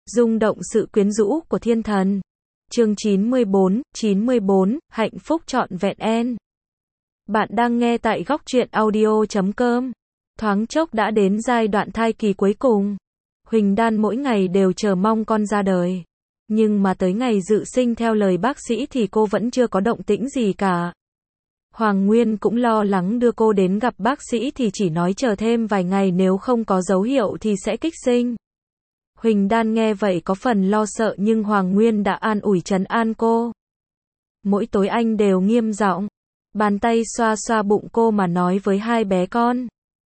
Rung động sự quyến rũ của thiên thần. Chương 94, hạnh phúc trọn vẹn en. Bạn đang nghe tại góc truyện audio.com. Thoáng chốc đã đến giai đoạn thai kỳ cuối cùng. Huỳnh Đan mỗi ngày đều chờ mong con ra đời. Nhưng mà tới ngày dự sinh theo lời bác sĩ thì cô vẫn chưa có động tĩnh gì cả. Hoàng Nguyên cũng lo lắng đưa cô đến gặp bác sĩ thì chỉ nói chờ thêm vài ngày, nếu không có dấu hiệu thì sẽ kích sinh. Huỳnh Đan nghe vậy có phần lo sợ, nhưng Hoàng Nguyên đã an ủi trấn an cô. Mỗi tối anh đều nghiêm giọng, bàn tay xoa xoa bụng cô mà nói với hai bé con.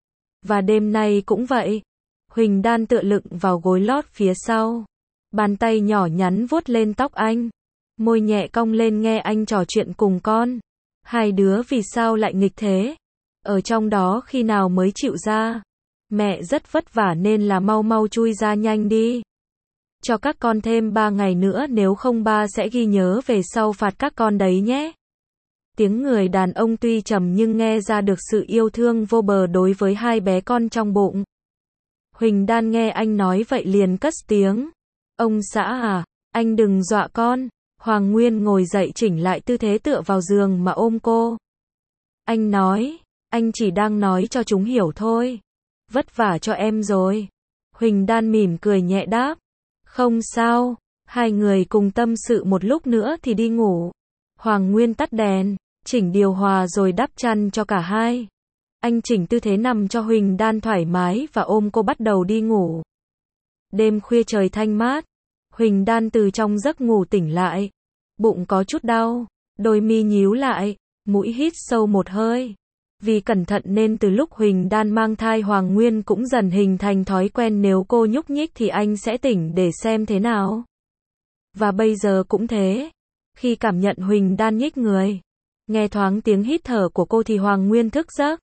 Và đêm nay cũng vậy. Huỳnh Đan tựa lưng vào gối lót phía sau. Bàn tay nhỏ nhắn vuốt lên tóc anh. Môi nhẹ cong lên nghe anh trò chuyện cùng con. Hai đứa vì sao lại nghịch thế? Ở trong đó khi nào mới chịu ra? Mẹ rất vất vả nên là mau mau chui ra nhanh đi. Cho các con thêm 3 ngày nữa, nếu không ba sẽ ghi nhớ về sau phạt các con đấy nhé. Tiếng người đàn ông tuy trầm nhưng nghe ra được sự yêu thương vô bờ đối với hai bé con trong bụng. Huỳnh Đan nghe anh nói vậy liền cất tiếng. Ông xã à, anh đừng dọa con. Hoàng Nguyên ngồi dậy chỉnh lại tư thế tựa vào giường mà ôm cô. Anh nói, anh chỉ đang nói cho chúng hiểu thôi. Vất vả cho em rồi. Huỳnh Đan mỉm cười nhẹ đáp. Không sao. Hai người cùng tâm sự một lúc nữa thì đi ngủ. Hoàng Nguyên tắt đèn, chỉnh điều hòa rồi đắp chăn cho cả hai. Anh chỉnh tư thế nằm cho Huỳnh Đan thoải mái và ôm cô bắt đầu đi ngủ. Đêm khuya trời thanh mát. Huỳnh Đan từ trong giấc ngủ tỉnh lại. Bụng có chút đau, đôi mi nhíu lại, mũi hít sâu một hơi. Vì cẩn thận nên từ lúc Huỳnh Đan mang thai, Hoàng Nguyên cũng dần hình thành thói quen nếu cô nhúc nhích thì anh sẽ tỉnh để xem thế nào. Và bây giờ cũng thế. Khi cảm nhận Huỳnh Đan nhích người, nghe thoáng tiếng hít thở của cô thì Hoàng Nguyên thức giấc.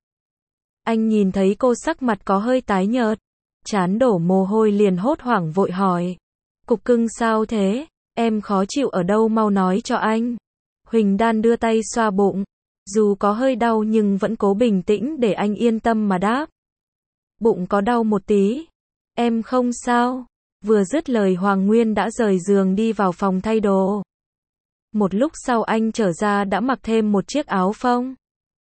Anh nhìn thấy cô sắc mặt có hơi tái nhợt, trán đổ mồ hôi liền hốt hoảng vội hỏi. Cục cưng sao thế? Em khó chịu ở đâu, mau nói cho anh. Huỳnh Đan đưa tay xoa bụng. Dù có hơi đau nhưng vẫn cố bình tĩnh để anh yên tâm mà đáp. Bụng có đau một tí. Em không sao. Vừa dứt lời Hoàng Nguyên đã rời giường đi vào phòng thay đồ. Một lúc sau anh trở ra đã mặc thêm một chiếc áo phông.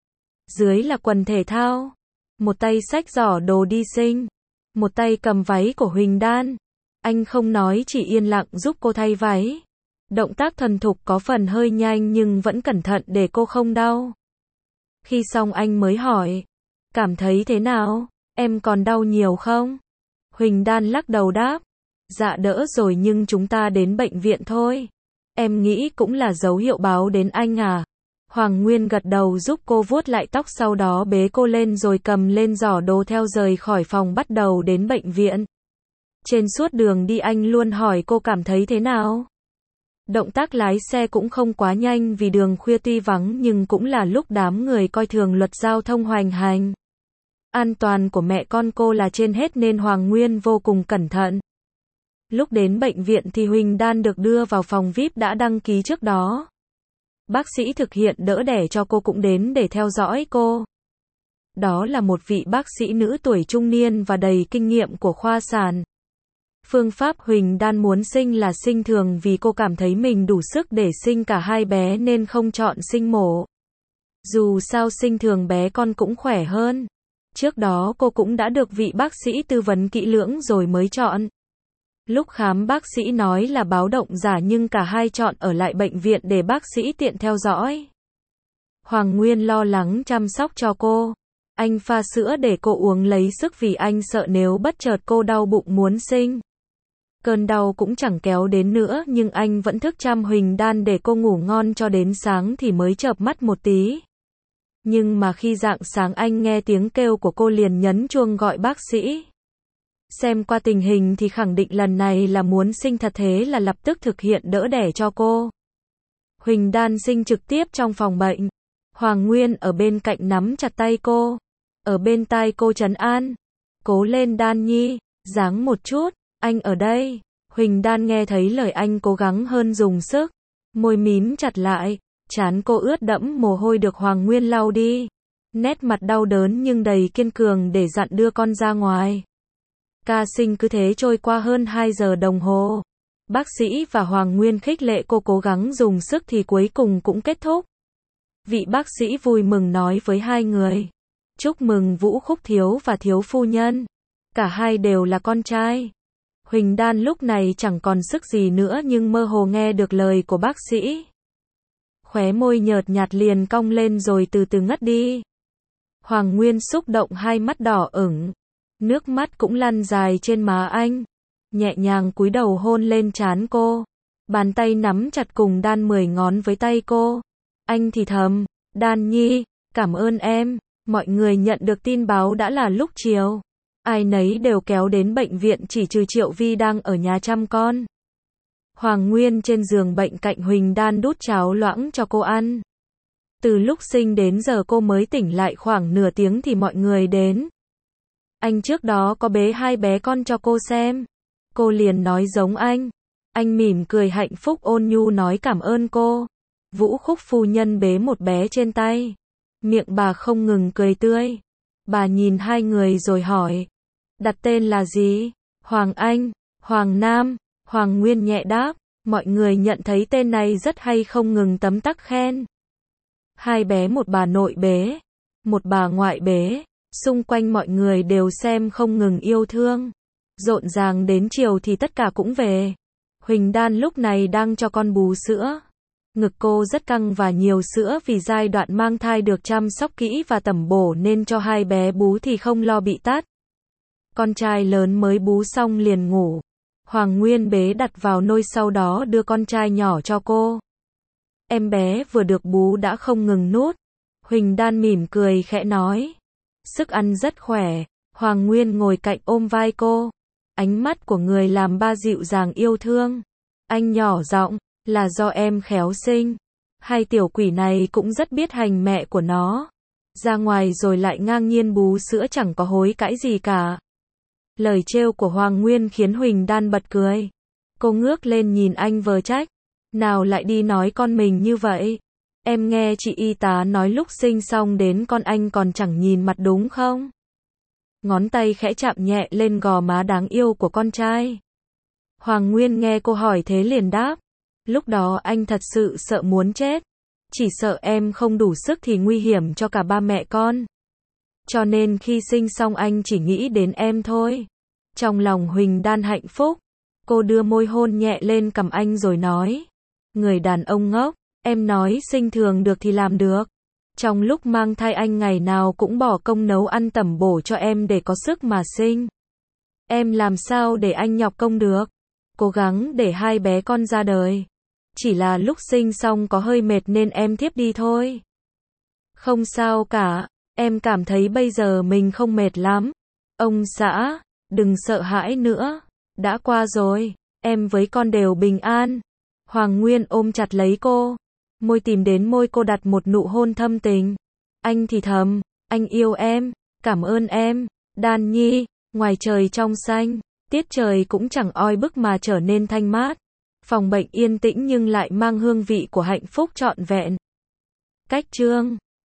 Dưới là quần thể thao. Một tay xách giỏ đồ đi sinh. Một tay cầm váy của Huỳnh Đan. Anh không nói, chỉ yên lặng giúp cô thay váy. Động tác thuần thục, có phần hơi nhanh nhưng vẫn cẩn thận để cô không đau. Khi xong anh mới hỏi. Cảm thấy thế nào? Em còn đau nhiều không? Huỳnh Đan lắc đầu đáp. Dạ đỡ rồi, nhưng chúng ta đến bệnh viện thôi. Em nghĩ cũng là dấu hiệu báo đến anh à? Hoàng Nguyên gật đầu giúp cô vuốt lại tóc, sau đó bế cô lên rồi cầm lên giỏ đồ theo rời khỏi phòng bắt đầu đến bệnh viện. Trên suốt đường đi anh luôn hỏi cô cảm thấy thế nào. Động tác lái xe cũng không quá nhanh vì đường khuya tuy vắng nhưng cũng là lúc đám người coi thường luật giao thông hoành hành. An toàn của mẹ con cô là trên hết nên Hoàng Nguyên vô cùng cẩn thận. Lúc đến bệnh viện thì Huỳnh Đan được đưa vào phòng VIP đã đăng ký trước đó. Bác sĩ thực hiện đỡ đẻ cho cô cũng đến để theo dõi cô. Đó là một vị bác sĩ nữ tuổi trung niên và đầy kinh nghiệm của khoa sản. Phương pháp Huỳnh Đan muốn sinh là sinh thường vì cô cảm thấy mình đủ sức để sinh cả hai bé nên không chọn sinh mổ. Dù sao sinh thường bé con cũng khỏe hơn. Trước đó cô cũng đã được vị bác sĩ tư vấn kỹ lưỡng rồi mới chọn. Lúc khám bác sĩ nói là báo động giả nhưng cả hai chọn ở lại bệnh viện để bác sĩ tiện theo dõi. Hoàng Nguyên lo lắng chăm sóc cho cô. Anh pha sữa để cô uống lấy sức vì anh sợ nếu bất chợt cô đau bụng muốn sinh. Cơn đau cũng chẳng kéo đến nữa nhưng anh vẫn thức chăm Huỳnh Đan để cô ngủ ngon cho đến sáng thì mới chợp mắt một tí. Nhưng mà khi rạng sáng anh nghe tiếng kêu của cô liền nhấn chuông gọi bác sĩ. Xem qua tình hình thì khẳng định lần này là muốn sinh thật, thế là lập tức thực hiện đỡ đẻ cho cô. Huỳnh Đan sinh trực tiếp trong phòng bệnh. Hoàng Nguyên ở bên cạnh nắm chặt tay cô. Ở bên tai cô trấn an. Cố lên Đan nhi, ráng một chút. Anh ở đây. Huỳnh Đan nghe thấy lời anh cố gắng hơn dùng sức. Môi mím chặt lại. Trán cô ướt đẫm mồ hôi được Hoàng Nguyên lau đi. Nét mặt đau đớn nhưng đầy kiên cường để dặn đưa con ra ngoài. Ca sinh cứ thế trôi qua hơn 2 giờ đồng hồ. Bác sĩ và Hoàng Nguyên khích lệ cô cố gắng dùng sức thì cuối cùng cũng kết thúc. Vị bác sĩ vui mừng nói với hai người. Chúc mừng Vũ Khúc thiếu và thiếu phu nhân. Cả hai đều là con trai. Huỳnh Đan lúc này chẳng còn sức gì nữa nhưng mơ hồ nghe được lời của bác sĩ. Khóe môi nhợt nhạt liền cong lên rồi từ từ ngất đi. Hoàng Nguyên xúc động hai mắt đỏ ửng. Nước mắt cũng lăn dài trên má anh. Nhẹ nhàng cúi đầu hôn lên trán cô. Bàn tay nắm chặt cùng đan 10 ngón với tay cô. Anh thì thầm, Đan Nhi, cảm ơn em. Mọi người nhận được tin báo đã là lúc chiều. Ai nấy đều kéo đến bệnh viện chỉ trừ Triệu Vi đang ở nhà chăm con. Hoàng Nguyên trên giường bệnh cạnh Huỳnh Đan đút cháo loãng cho cô ăn. Từ lúc sinh đến giờ cô mới tỉnh lại khoảng nửa tiếng thì mọi người đến. Anh trước đó có bế hai bé con cho cô xem. Cô liền nói giống anh. Anh mỉm cười hạnh phúc ôn nhu nói cảm ơn cô. Vũ Khúc phu nhân bế một bé trên tay. Miệng bà không ngừng cười tươi. Bà nhìn hai người rồi hỏi. Đặt tên là gì? Hoàng Anh, Hoàng Nam, Hoàng Nguyên nhẹ đáp. Mọi người nhận thấy tên này rất hay không ngừng tấm tắc khen. Hai bé một bà nội bế, một bà ngoại bế. Xung quanh mọi người đều xem không ngừng yêu thương. Rộn ràng đến chiều thì tất cả cũng về. Huỳnh Đan lúc này đang cho con bú sữa. Ngực cô rất căng và nhiều sữa vì giai đoạn mang thai được chăm sóc kỹ và tẩm bổ nên cho hai bé bú thì không lo bị tát. Con trai lớn mới bú xong liền ngủ. Hoàng Nguyên bế đặt vào nôi sau đó đưa con trai nhỏ cho cô. Em bé vừa được bú đã không ngừng nuốt. Huỳnh Đan mỉm cười khẽ nói. Sức ăn rất khỏe. Hoàng Nguyên ngồi cạnh ôm vai cô. Ánh mắt của người làm ba dịu dàng yêu thương. Anh nhỏ giọng, là do em khéo sinh. Hai tiểu quỷ này cũng rất biết hành mẹ của nó. Ra ngoài rồi lại ngang nhiên bú sữa chẳng có hối cãi gì cả. Lời trêu của Hoàng Nguyên khiến Huỳnh Đan bật cười. Cô ngước lên nhìn anh vờ trách. Nào lại đi nói con mình như vậy. Em nghe chị y tá nói lúc sinh xong đến con anh còn chẳng nhìn mặt đúng không? Ngón tay khẽ chạm nhẹ lên gò má đáng yêu của con trai. Hoàng Nguyên nghe cô hỏi thế liền đáp. Lúc đó anh thật sự sợ muốn chết. Chỉ sợ em không đủ sức thì nguy hiểm cho cả ba mẹ con. Cho nên khi sinh xong anh chỉ nghĩ đến em thôi. Trong lòng Huỳnh Đan hạnh phúc. Cô đưa môi hôn nhẹ lên cằm anh rồi nói. Người đàn ông ngốc, em nói sinh thường được thì làm được. Trong lúc mang thai anh ngày nào cũng bỏ công nấu ăn tẩm bổ cho em để có sức mà sinh. Em làm sao để anh nhọc công được. Cố gắng để hai bé con ra đời. Chỉ là lúc sinh xong có hơi mệt nên em thiếp đi thôi. Không sao cả, em cảm thấy bây giờ mình không mệt lắm. Ông xã, đừng sợ hãi nữa. Đã qua rồi, em với con đều bình an. Hoàng Nguyên ôm chặt lấy cô. Môi tìm đến môi cô đặt một nụ hôn thâm tình. Anh thì thầm, anh yêu em, cảm ơn em. Đan Nhi, ngoài trời trong xanh, tiết trời cũng chẳng oi bức mà trở nên thanh mát. Phòng bệnh yên tĩnh nhưng lại mang hương vị của hạnh phúc trọn vẹn. Cách chương